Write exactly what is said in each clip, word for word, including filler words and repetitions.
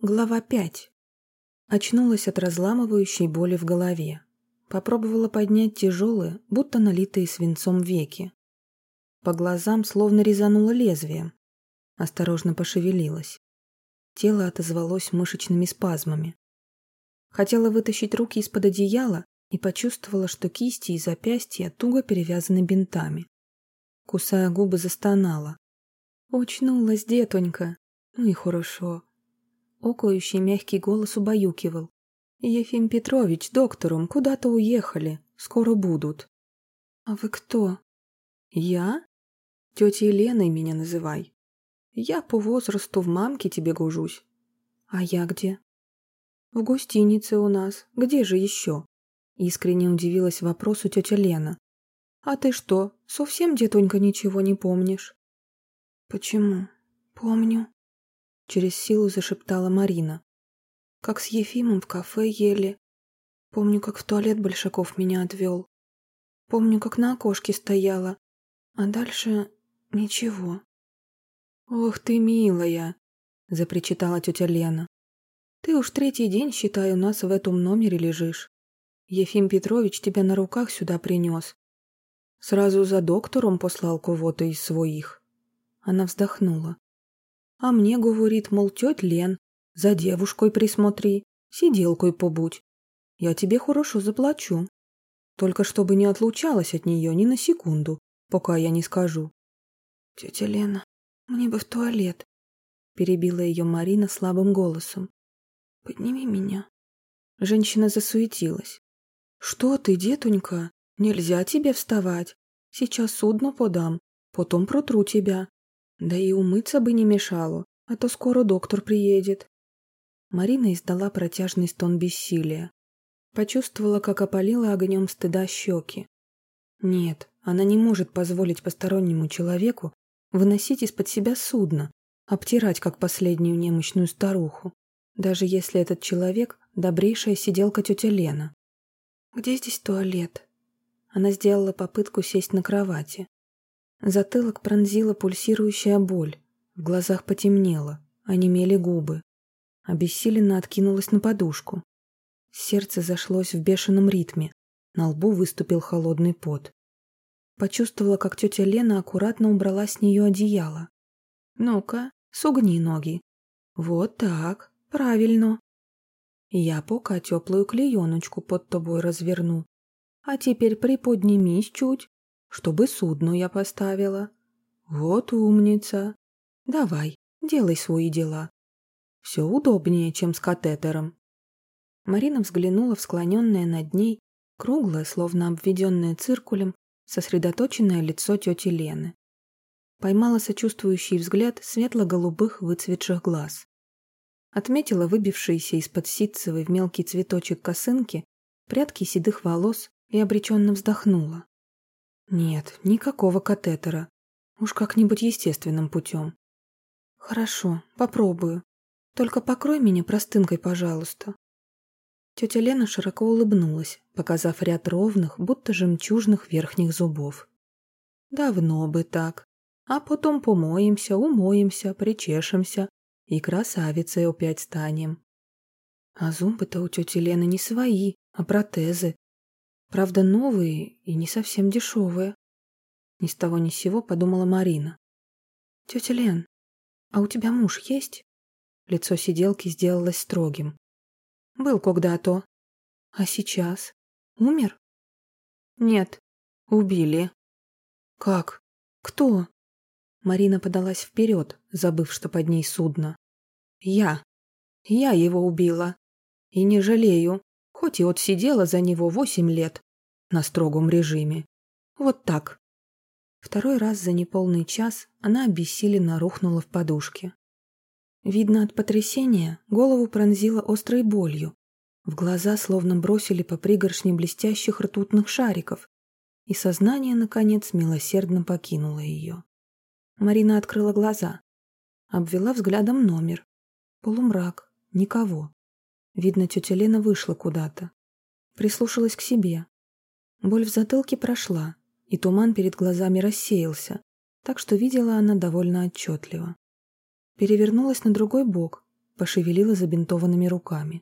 Глава пять. Очнулась от разламывающей боли в голове. Попробовала поднять тяжелые, будто налитые свинцом веки. По глазам словно резануло лезвием. Осторожно пошевелилась. Тело отозвалось мышечными спазмами. Хотела вытащить руки из-под одеяла и почувствовала, что кисти и запястья туго перевязаны бинтами. Кусая губы, застонала. «Очнулась, детонька! Ну и хорошо!» Окающий мягкий голос убаюкивал. «Ефим Петрович, доктором, куда-то уехали. Скоро будут». «А вы кто?» «Я? Тетей Леной меня называй. Я по возрасту в мамке тебе гожусь. А я где?» «В гостинице у нас. Где же еще?» Искренне удивилась вопросу тетя Лена. «А ты что, совсем, детонька, ничего не помнишь?» «Почему? Помню», — через силу зашептала Марина. «Как с Ефимом в кафе ели. Помню, как в туалет Большаков меня отвел. Помню, как на окошке стояла. А дальше ничего». «Ох ты, милая!» — запричитала тетя Лена. «Ты уж третий день, считай, у нас в этом номере лежишь. Ефим Петрович тебя на руках сюда принес. Сразу за доктором послал кого-то из своих». Она вздохнула. «А мне, говорит, мол, тетя Лен, за девушкой присмотри, сиделкой побудь. Я тебе хорошо заплачу. Только чтобы не отлучалась от нее ни на секунду, пока я не скажу». «Тетя Лена, мне бы в туалет», — перебила ее Марина слабым голосом. «Подними меня». Женщина засуетилась. «Что ты, детонька? Нельзя тебе вставать. Сейчас судно подам, потом протру тебя. Да и умыться бы не мешало, а то скоро доктор приедет». Марина издала протяжный стон бессилия. Почувствовала, как опалила огнем стыда щеки. Нет, она не может позволить постороннему человеку выносить из-под себя судно, обтирать, как последнюю немощную старуху, даже если этот человек — добрейшая сиделка тетя Лена. «Где здесь туалет?» Она сделала попытку сесть на кровати. Затылок пронзила пульсирующая боль, в глазах потемнело, онемели губы. Обессиленно откинулась на подушку. Сердце зашлось в бешеном ритме, на лбу выступил холодный пот. Почувствовала, как тетя Лена аккуратно убрала с нее одеяло. «Ну-ка, сугни ноги. Вот так, правильно. Я пока теплую клееночку под тобой разверну. А теперь приподнимись чуть, чтобы судно я поставила. Вот умница. Давай, делай свои дела. Все удобнее, чем с катетером». Марина взглянула в склоненное над ней, круглое, словно обведенное циркулем, сосредоточенное лицо тети Лены. Поймала сочувствующий взгляд светло-голубых выцветших глаз. Отметила выбившиеся из-под ситцевой в мелкий цветочек косынки прядки седых волос и обреченно вздохнула. Нет, никакого катетера. Уж как-нибудь естественным путем. «Хорошо, попробую. Только покрой меня простынкой, пожалуйста». Тетя Лена широко улыбнулась, показав ряд ровных, будто жемчужных верхних зубов. «Давно бы так. А потом помоемся, умоемся, причешемся и красавицей опять станем». А зубы-то у тети Лены не свои, а протезы. Правда, новые и не совсем дешевые. Ни с того ни с сего подумала Марина. «Тетя Лен, а у тебя муж есть?» Лицо сиделки сделалось строгим. «Был когда-то. А сейчас? Умер?» «Нет, убили». «Как? Кто?» Марина подалась вперед, забыв, что под ней судно. «Я. Я его убила. И не жалею, хоть и отсидела за него восемь лет на строгом режиме. Вот так». Второй раз за неполный час она обессиленно рухнула в подушке. Видно, от потрясения голову пронзило острой болью. В глаза словно бросили по пригоршне блестящих ртутных шариков, и сознание, наконец, милосердно покинуло ее. Марина открыла глаза, обвела взглядом номер. Полумрак, никого. Видно, тетя Лена вышла куда-то. Прислушалась к себе. Боль в затылке прошла, и туман перед глазами рассеялся, так что видела она довольно отчетливо. Перевернулась на другой бок пошевелила забинтованными руками.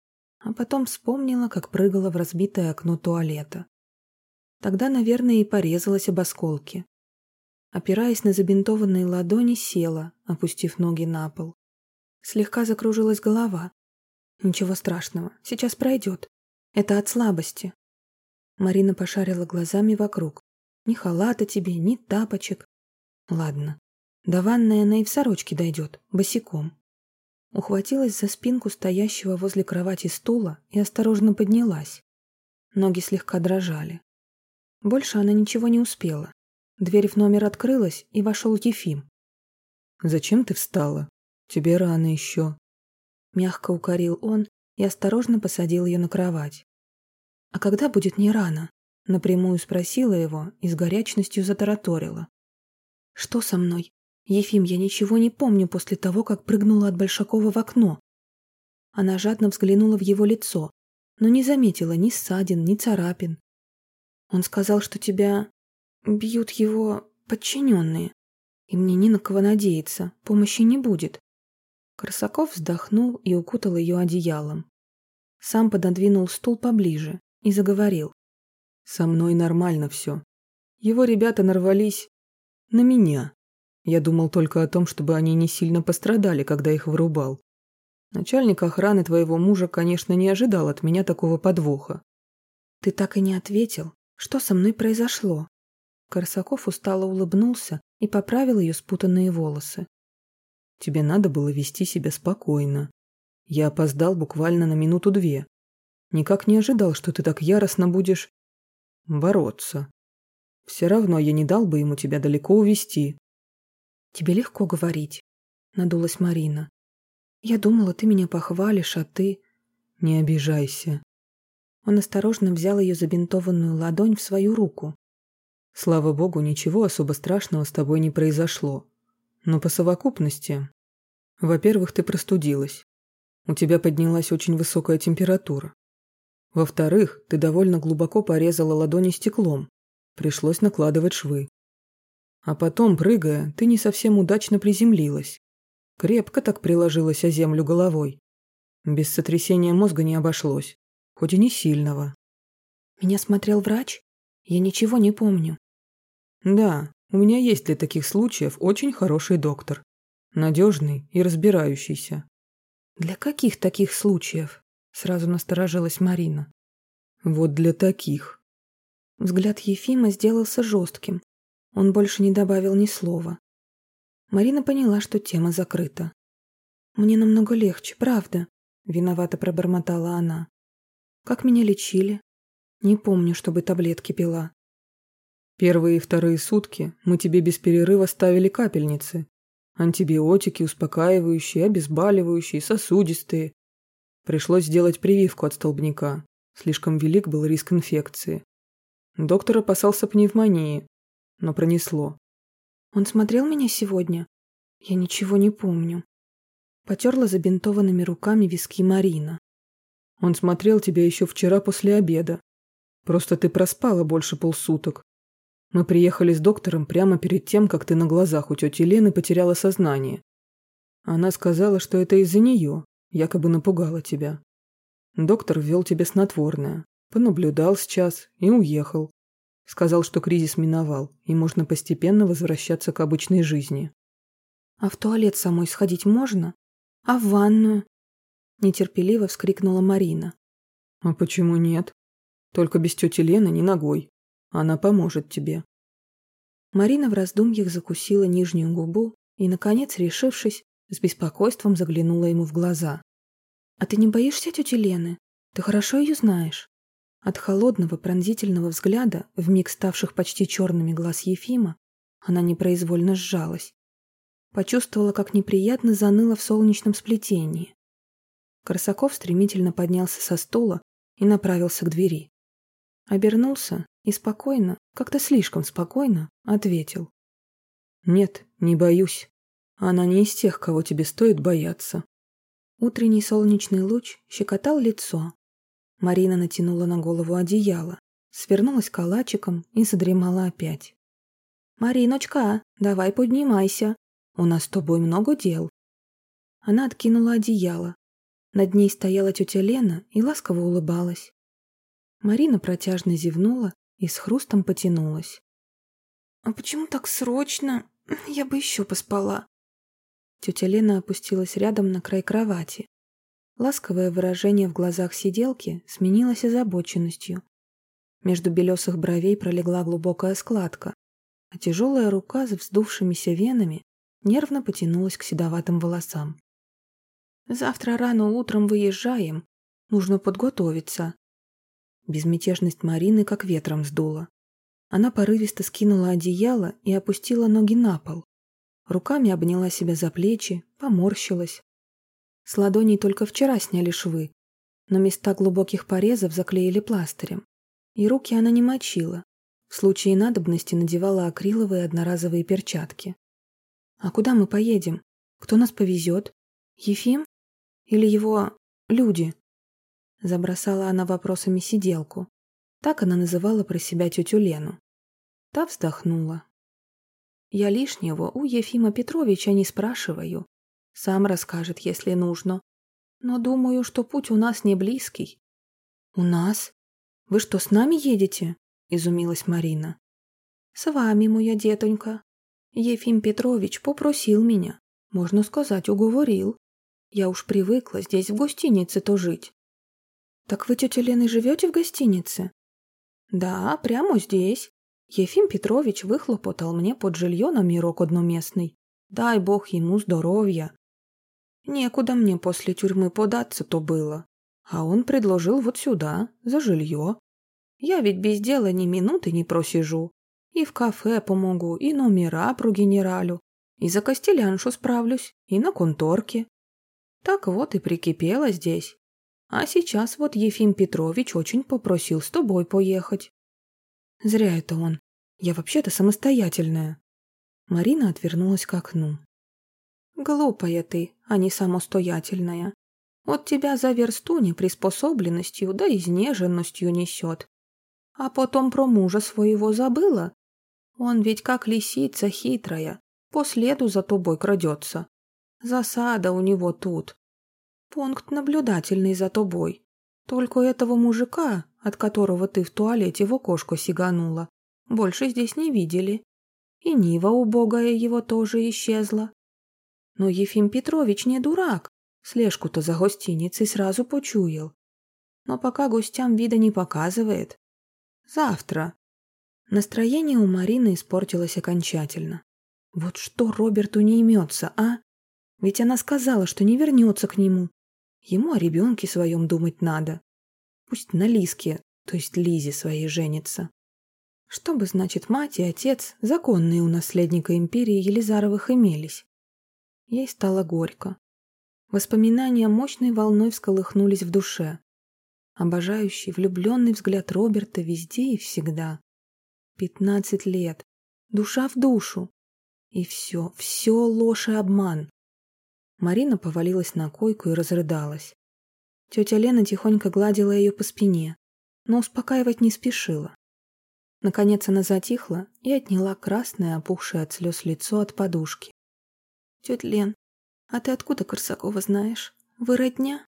А потом вспомнила, как прыгала в разбитое окно туалета. Тогда, наверное, и порезалась об осколки. Опираясь на забинтованные ладони, села, опустив ноги на пол. Слегка закружилась голова. Ничего страшного, сейчас пройдет. Это от слабости. Марина пошарила глазами вокруг. Ни халата тебе, ни тапочек. Ладно, до ванной она и в сорочке дойдет, босиком. Ухватилась за спинку стоящего возле кровати стула и осторожно поднялась. Ноги слегка дрожали. Больше она ничего не успела. Дверь в номер открылась, и вошел Ефим. «Зачем ты встала? Тебе рано еще». Мягко укорил он и осторожно посадил ее на кровать. «А когда будет не рано?» Напрямую спросила его и с горячностью затараторила. «Что со мной? Ефим, я ничего не помню после того, как прыгнула от Большакова в окно». Она жадно взглянула в его лицо, но не заметила ни ссадин, ни царапин. «Он сказал, что тебя бьют его подчиненные, и мне не на кого надеяться, помощи не будет». Корсаков вздохнул и укутал ее одеялом. Сам пододвинул стул поближе и заговорил. «Со мной нормально все. Его ребята нарвались на меня. Я думал только о том, чтобы они не сильно пострадали, когда их вырубал. Начальник охраны твоего мужа, конечно, не ожидал от меня такого подвоха». «Ты так и не ответил, что со мной произошло?» Корсаков устало улыбнулся и поправил ее спутанные волосы. «Тебе надо было вести себя спокойно. Я опоздал буквально на минуту-две. Никак не ожидал, что ты так яростно будешь бороться. Все равно я не дал бы ему тебя далеко увести». «Тебе легко говорить», — надулась Марина. «Я думала, ты меня похвалишь, а ты...» «Не обижайся». Он осторожно взял ее забинтованную ладонь в свою руку. «Слава богу, ничего особо страшного с тобой не произошло. Но по совокупности... Во-первых, ты простудилась. У тебя поднялась очень высокая температура. Во-вторых, ты довольно глубоко порезала ладони стеклом. Пришлось накладывать швы. А потом, прыгая, ты не совсем удачно приземлилась. Крепко так приложилась о землю головой. Без сотрясения мозга не обошлось, хоть и не сильного». «Меня смотрел врач? Я ничего не помню». «Да, у меня есть для таких случаев очень хороший доктор. Надежный и разбирающийся». «Для каких таких случаев?» Сразу насторожилась Марина. «Вот для таких». Взгляд Ефима сделался жестким. Он больше не добавил ни слова. Марина поняла, что тема закрыта. «Мне намного легче, правда», — виновато пробормотала она. «Как меня лечили? Не помню, чтобы таблетки пила». «Первые и вторые сутки мы тебе без перерыва ставили капельницы. Антибиотики, успокаивающие, обезболивающие, сосудистые. Пришлось сделать прививку от столбняка. Слишком велик был риск инфекции. Доктор опасался пневмонии, но пронесло». «Он смотрел меня сегодня? Я ничего не помню». Потерла забинтованными руками виски Марина. «Он смотрел тебя еще вчера после обеда. Просто ты проспала больше полсуток. Мы приехали с доктором прямо перед тем, как ты на глазах у тети Лены потеряла сознание. Она сказала, что это из-за нее, якобы напугала тебя. Доктор ввел тебе снотворное, понаблюдал с час и уехал. Сказал, что кризис миновал, и можно постепенно возвращаться к обычной жизни». «А в туалет самой сходить можно? А в ванную?» Нетерпеливо вскрикнула Марина. «А почему нет? Только без тети Лены ни ногой. Она поможет тебе». Марина в раздумьях закусила нижнюю губу и, наконец, решившись, с беспокойством заглянула ему в глаза. «А ты не боишься тети Лены? Ты хорошо ее знаешь?» От холодного пронзительного взгляда, вмиг ставших почти черными глаз Ефима, она непроизвольно сжалась. Почувствовала, как неприятно заныло в солнечном сплетении. Корсаков стремительно поднялся со стула и направился к двери. Обернулся и спокойно, как-то слишком спокойно, ответил. «Нет, не боюсь. Она не из тех, кого тебе стоит бояться». Утренний солнечный луч щекотал лицо. Марина натянула на голову одеяло, свернулась калачиком и задремала опять. «Мариночка, давай поднимайся. У нас с тобой много дел». Она откинула одеяло. Над ней стояла тетя Лена и ласково улыбалась. Марина протяжно зевнула и с хрустом потянулась. «А почему так срочно? Я бы еще поспала». Тетя Лена опустилась рядом на край кровати. Ласковое выражение в глазах сиделки сменилось озабоченностью. Между белесых бровей пролегла глубокая складка, а тяжелая рука с вздувшимися венами нервно потянулась к седоватым волосам. «Завтра рано утром выезжаем. Нужно подготовиться». Безмятежность Марины как ветром сдула. Она порывисто скинула одеяло и опустила ноги на пол. Руками обняла себя за плечи, поморщилась. С ладоней только вчера сняли швы, но места глубоких порезов заклеили пластырем. И руки она не мочила. В случае надобности надевала акриловые одноразовые перчатки. «А куда мы поедем? Кто нас повезет? Ефим? Или его люди?» Забросала она вопросами сиделку. Так она называла про себя тетю Лену. Та вздохнула. «Я лишнего у Ефима Петровича не спрашиваю. Сам расскажет, если нужно. Но думаю, что путь у нас не близкий». «У нас? Вы что, с нами едете?» — изумилась Марина. «С вами, моя детонька. Ефим Петрович попросил меня, можно сказать, уговорил. Я уж привыкла здесь в гостинице-то жить». «Так вы, тетя Лена, живете в гостинице?» «Да, прямо здесь. Ефим Петрович выхлопотал мне под жилье номерок одноместный. Дай бог ему здоровья. Некуда мне после тюрьмы податься-то было. А он предложил вот сюда, за жилье. Я ведь без дела ни минуты не просижу. И в кафе помогу, и номера прогенералю, и за костеляншу справлюсь, и на конторке. Так вот и прикипела здесь. А сейчас вот Ефим Петрович очень попросил с тобой поехать». «Зря это он. Я вообще-то самостоятельная». Марина отвернулась к окну. «Глупая ты, а не самостоятельная. От тебя за версту неприспособленностью да изнеженностью несет. А потом про мужа своего забыла? Он ведь как лисица хитрая, по следу за тобой крадется. Засада у него тут. Пункт наблюдательный за тобой. Только этого мужика, от которого ты в туалете в окошко сиганула, больше здесь не видели. И Нива убогая его тоже исчезла. Но Ефим Петрович не дурак, слежку-то за гостиницей сразу почуял. Но пока гостям вида не показывает. Завтра». Настроение у Марины испортилось окончательно. Вот что Роберту не имется, а? Ведь она сказала, что не вернется к нему. Ему о ребенке своем думать надо. Пусть на Лиске, то есть Лизе своей, женится. Что бы, значит, мать и отец, законные у наследника империи Елизаровых, имелись. Ей стало горько. Воспоминания мощной волной всколыхнулись в душе. Обожающий, влюбленный взгляд Роберта везде и всегда. Пятнадцать лет. Душа в душу. И все, все ложь и обман. Марина повалилась на койку и разрыдалась. Тетя Лена тихонько гладила ее по спине, но успокаивать не спешила. Наконец она затихла и отняла красное, опухшее от слез лицо от подушки. «Тетя Лен, а ты откуда Корсакова знаешь? Вы родня?»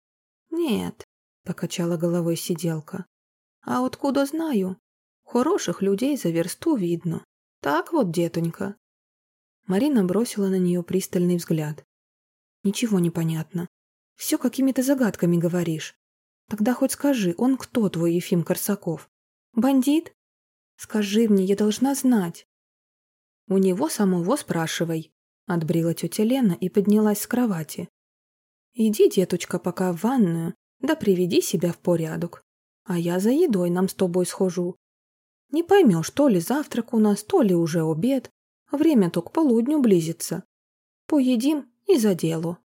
«Нет», — покачала головой сиделка. «А откуда знаю? Хороших людей за версту видно. Так вот, детонька». Марина бросила на нее пристальный взгляд. «Ничего не понятно. Все какими-то загадками говоришь. Тогда хоть скажи, он кто, твой Ефим Корсаков? Бандит? Скажи мне, я должна знать». «У него самого спрашивай», — отбрила тетя Лена и поднялась с кровати. «Иди, деточка, пока в ванную, да приведи себя в порядок. А я за едой нам с тобой схожу. Не поймешь, то ли завтрак у нас, то ли уже обед. Время-то к полудню близится. Поедим и за дело».